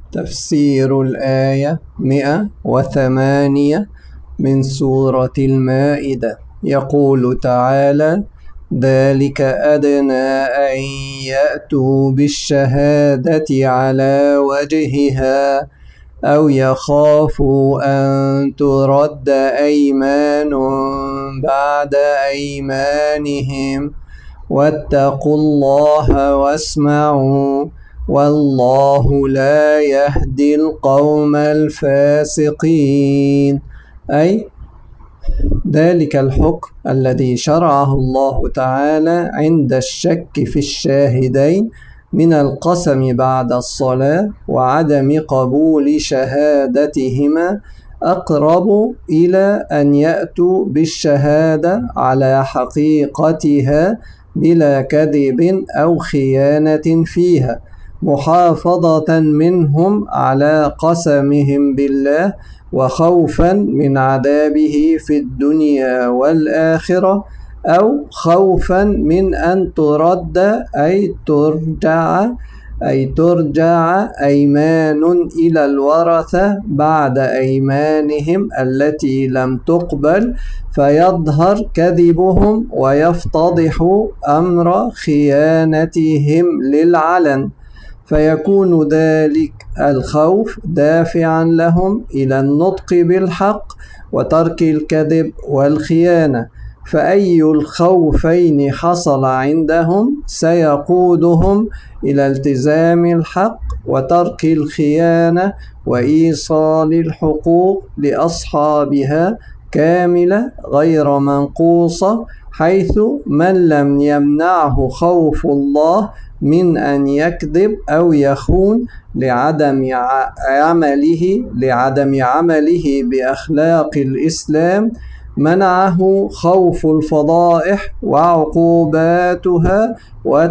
تفسير الآية 108 من سورة المائدة. يقول تعالى: ذلك أدنى أن يأتوا بالشهادة على وجهها أو يخافوا أن ترد أيمان بعد أيمانهم واتقوا الله واسمعوا والله لا يهدي القوم الفاسقين. أي ذلك الحكم الذي شرعه الله تعالى عند الشك في الشاهدين من القسم بعد الصلاة وعدم قبول شهادتهما أقرب إلى أن يأتوا بالشهادة على حقيقتها بلا كذب أو خيانة فيها، محافظة منهم على قسمهم بالله وخوفا من عذابه في الدنيا والآخرة، أو خوفا من أن ترد ترجع أيمان إلى الورثة بعد أيمانهم التي لم تقبل فيظهر كذبهم ويفتضح أمر خيانتهم للعلن، فيكون ذلك الخوف دافعا لهم إلى النطق بالحق وترك الكذب والخيانة، فأي الخوفين حصل عندهم سيقودهم إلى التزام الحق وترك الخيانة وإيصال الحقوق لأصحابها كاملة غير منقوصة، حيث من لم يمنعه خوف الله من أن يكذب أو يخون لعدم عمله بأخلاق الإسلام منعه خوف الفضائح وعقوباتها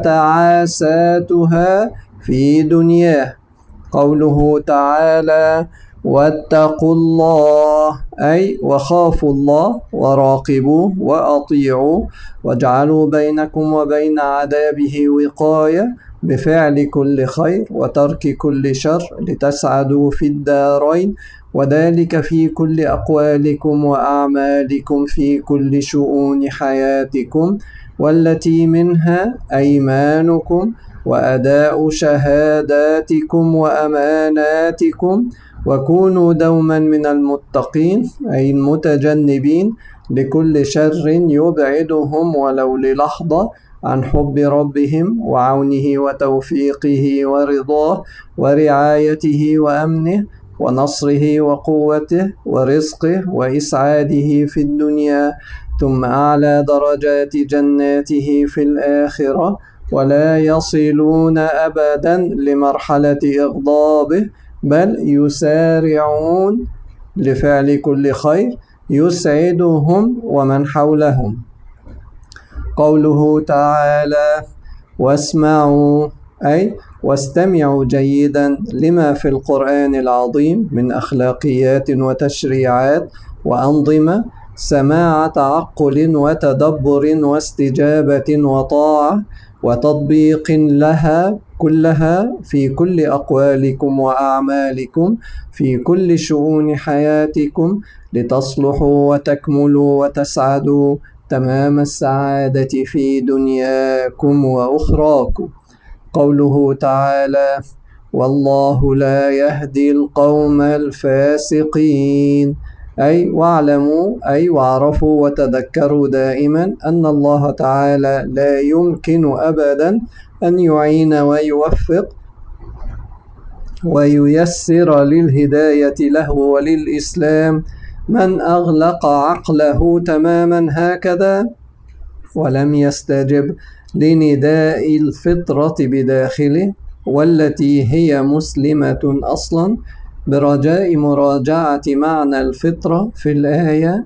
وتعاساتها في دنياه. قوله تعالى: واتقوا الله، أي وخافوا الله وراقبوه وأطيعوه واجعلوا بينكم وبين عذابه وقاية بفعل كل خير وترك كل شر لتسعدوا في الدارين، وذلك في كل أقوالكم وأعمالكم في كل شؤون حياتكم، والتي منها أيمانكم وأداء شهاداتكم وأماناتكم، وكونوا دوما من المتقين أي المتجنبين لكل شر يبعدهم ولو للحظة عن حب ربهم وعونه وتوفيقه ورضاه ورعايته وأمنه ونصره وقوته ورزقه وإسعاده في الدنيا، ثم أعلى درجات جناته في الآخرة، ولا يصلون أبدا لمرحلة إغضابه بل يسارعون لفعل كل خير يسعدهم ومن حولهم. قوله تعالى: واسمعوا، أي واستمعوا جيدا لما في القرآن العظيم من أخلاقيات وتشريعات وأنظمة، سماع تعقل وتدبر واستجابة وطاعة وتطبيق لها كلها في كل أقوالكم وأعمالكم في كل شؤون حياتكم لتصلحوا وتكملوا وتسعدوا تمام السعادة في دنياكم وأخراكم. قوله تعالى: والله لا يهدي القوم الفاسقين، أي واعلموا أي واعرفوا وتذكروا دائما أن الله تعالى لا يمكن أبدا أن يعين ويوفق وييسر للهداية له وللإسلام من أغلق عقله تماما هكذا ولم يستجب لنداء الفطرة بداخله والتي هي مسلمة أصلا، برجاء مراجعة معنى الفطرة في الآية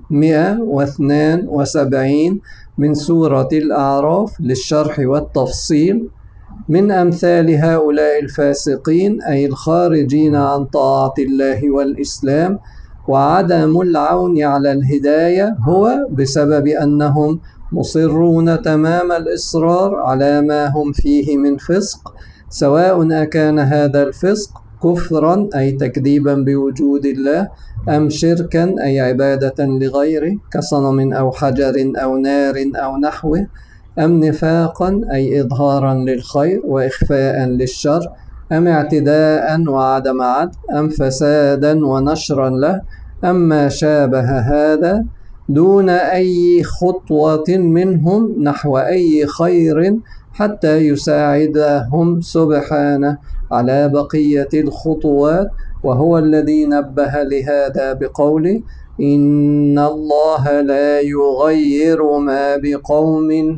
172 من سورة الأعراف للشرح والتفصيل. من أمثال هؤلاء الفاسقين أي الخارجين عن طاعة الله والإسلام وعدم العون على الهداية هو بسبب أنهم مصرون تمام الإصرار على ما هم فيه من فسق، سواء أكان هذا الفسق كفرا أي تكذيبا بوجود الله، أم شركا أي عبادة لغيره كصنم أو حجر أو نار أو نحوه، أم نفاقا أي إظهارا للخير وإخفاء للشر، أم اعتداء وعدم عدل، أم فسادا ونشرا له، أم ما شابه هذا دون أي خطوة منهم نحو أي خير حتى يساعدهم سبحانه على بقية الخطوات. وهو الذي نبه لهذا بقوله: إن الله لا يغير ما بقوم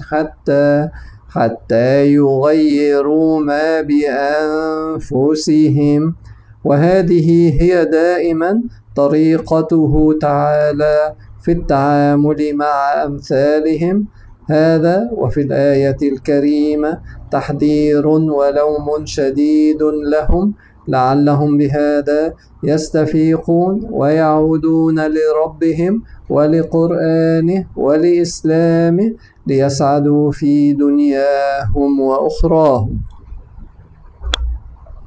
حتى يغيروا ما بأنفسهم. وهذه هي دائما طريقته تعالى في التعامل مع أمثالهم هذا. وفي الآية الكريمة تحذير ولوم شديد لهم لعلهم بهذا يستفيقون ويعودون لربهم ولقرآنه ولإسلامه ليسعدوا في دنياهم وأخراهم.